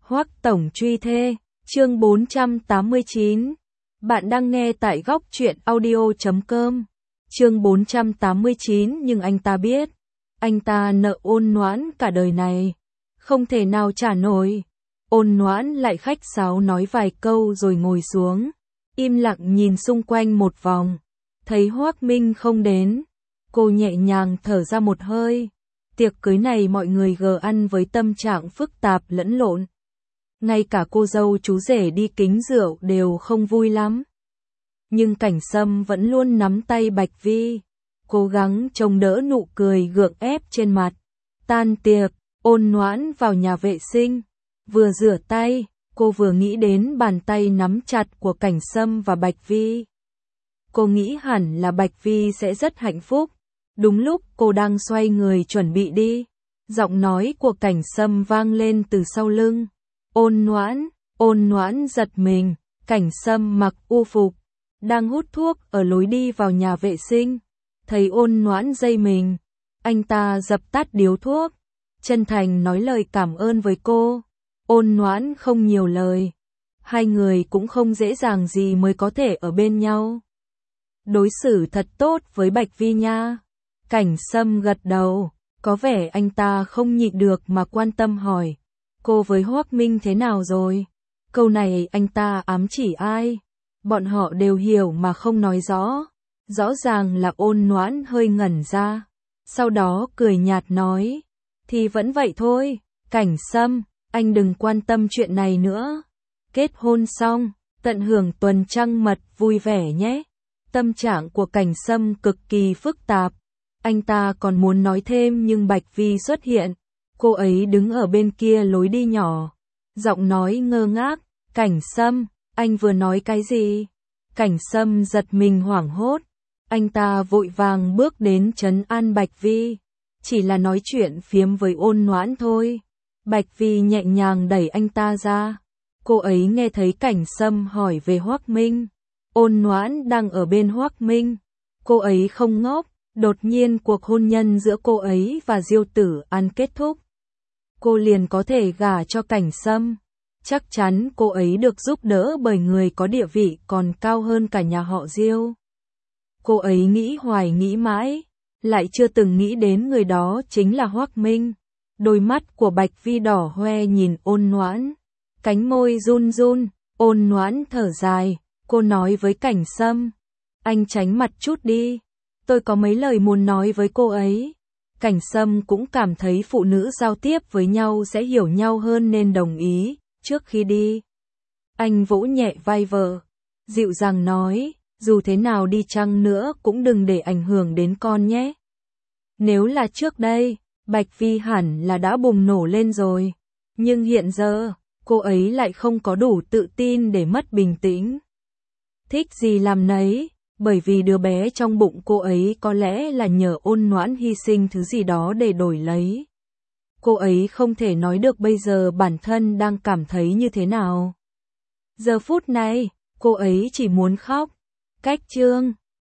Hoắc tổng truy thê, chương 489. Bạn đang nghe tại góc truyện audio.com. Chương 489, nhưng anh ta biết, anh ta nợ Ôn Noãn cả đời này, không thể nào trả nổi. Ôn Noãn lại khách sáo nói vài câu rồi ngồi xuống, im lặng nhìn xung quanh một vòng, thấy Hoắc Minh không đến, cô nhẹ nhàng thở ra một hơi. Tiệc cưới này mọi người gờ ăn với tâm trạng phức tạp lẫn lộn. Ngay cả cô dâu chú rể đi kính rượu đều không vui lắm. Nhưng Cảnh Sâm vẫn luôn nắm tay Bạch Vi, cố gắng chống đỡ nụ cười gượng ép trên mặt. Tan tiệc, Ôn Noãn vào nhà vệ sinh, vừa rửa tay, cô vừa nghĩ đến bàn tay nắm chặt của Cảnh Sâm và Bạch Vi. Cô nghĩ hẳn là Bạch Vi sẽ rất hạnh phúc. Đúng lúc cô đang xoay người chuẩn bị đi, giọng nói của Cảnh Sâm vang lên từ sau lưng. Ôn Noãn giật mình, Cảnh Sâm mặc u phục, đang hút thuốc ở lối đi vào nhà vệ sinh. Thấy Ôn Noãn giây mình, anh ta dập tắt điếu thuốc, chân thành nói lời cảm ơn với cô. Ôn Noãn không nhiều lời, hai người cũng không dễ dàng gì mới có thể ở bên nhau. Đối xử thật tốt với Bạch Vi nha. Cảnh Sâm gật đầu, có vẻ anh ta không nhịn được mà quan tâm hỏi, cô với Hoắc Minh thế nào rồi? Câu này anh ta ám chỉ ai? Bọn họ đều hiểu mà không nói rõ. Rõ ràng là Ôn Noãn hơi ngẩn ra, sau đó cười nhạt nói, thì vẫn vậy thôi, Cảnh Sâm, anh đừng quan tâm chuyện này nữa. Kết hôn xong, tận hưởng tuần trăng mật vui vẻ nhé. Tâm trạng của Cảnh Sâm cực kỳ phức tạp. Anh ta còn muốn nói thêm nhưng Bạch Vi xuất hiện. Cô ấy đứng ở bên kia lối đi nhỏ, giọng nói ngơ ngác, Cảnh Sâm, anh vừa nói cái gì? Cảnh Sâm giật mình hoảng hốt. Anh ta vội vàng bước đến trấn an Bạch Vi, chỉ là nói chuyện phiếm với Ôn Noãn thôi. Bạch Vi nhẹ nhàng đẩy anh ta ra. Cô ấy nghe thấy Cảnh Sâm hỏi về Hoắc Minh. Ôn Noãn đang ở bên Hoắc Minh. Cô ấy không ngốc. Đột nhiên cuộc hôn nhân giữa cô ấy và Diêu Tử An kết thúc, cô liền có thể gả cho Cảnh Sâm. Chắc chắn cô ấy được giúp đỡ bởi người có địa vị còn cao hơn cả nhà họ Diêu. Cô ấy nghĩ hoài nghĩ mãi, lại chưa từng nghĩ đến người đó chính là Hoắc Minh. Đôi mắt của Bạch Vi đỏ hoe nhìn Ôn Noãn, cánh môi run run. Ôn Noãn thở dài, cô nói với Cảnh Sâm, anh tránh mặt chút đi. Tôi có mấy lời muốn nói với cô ấy. Cảnh Sâm cũng cảm thấy phụ nữ giao tiếp với nhau sẽ hiểu nhau hơn nên đồng ý. Trước khi đi, anh vỗ nhẹ vai vợ, dịu dàng nói, dù thế nào đi chăng nữa cũng đừng để ảnh hưởng đến con nhé. Nếu là trước đây, Bạch Vi hẳn là đã bùng nổ lên rồi. Nhưng hiện giờ, cô ấy lại không có đủ tự tin để mất bình tĩnh. Thích gì làm nấy. Bởi vì đứa bé trong bụng cô ấy có lẽ là nhờ Ôn Noãn hy sinh thứ gì đó để đổi lấy. Cô ấy không thể nói được bây giờ bản thân đang cảm thấy như thế nào. Giờ phút này, cô ấy chỉ muốn khóc. Cách chương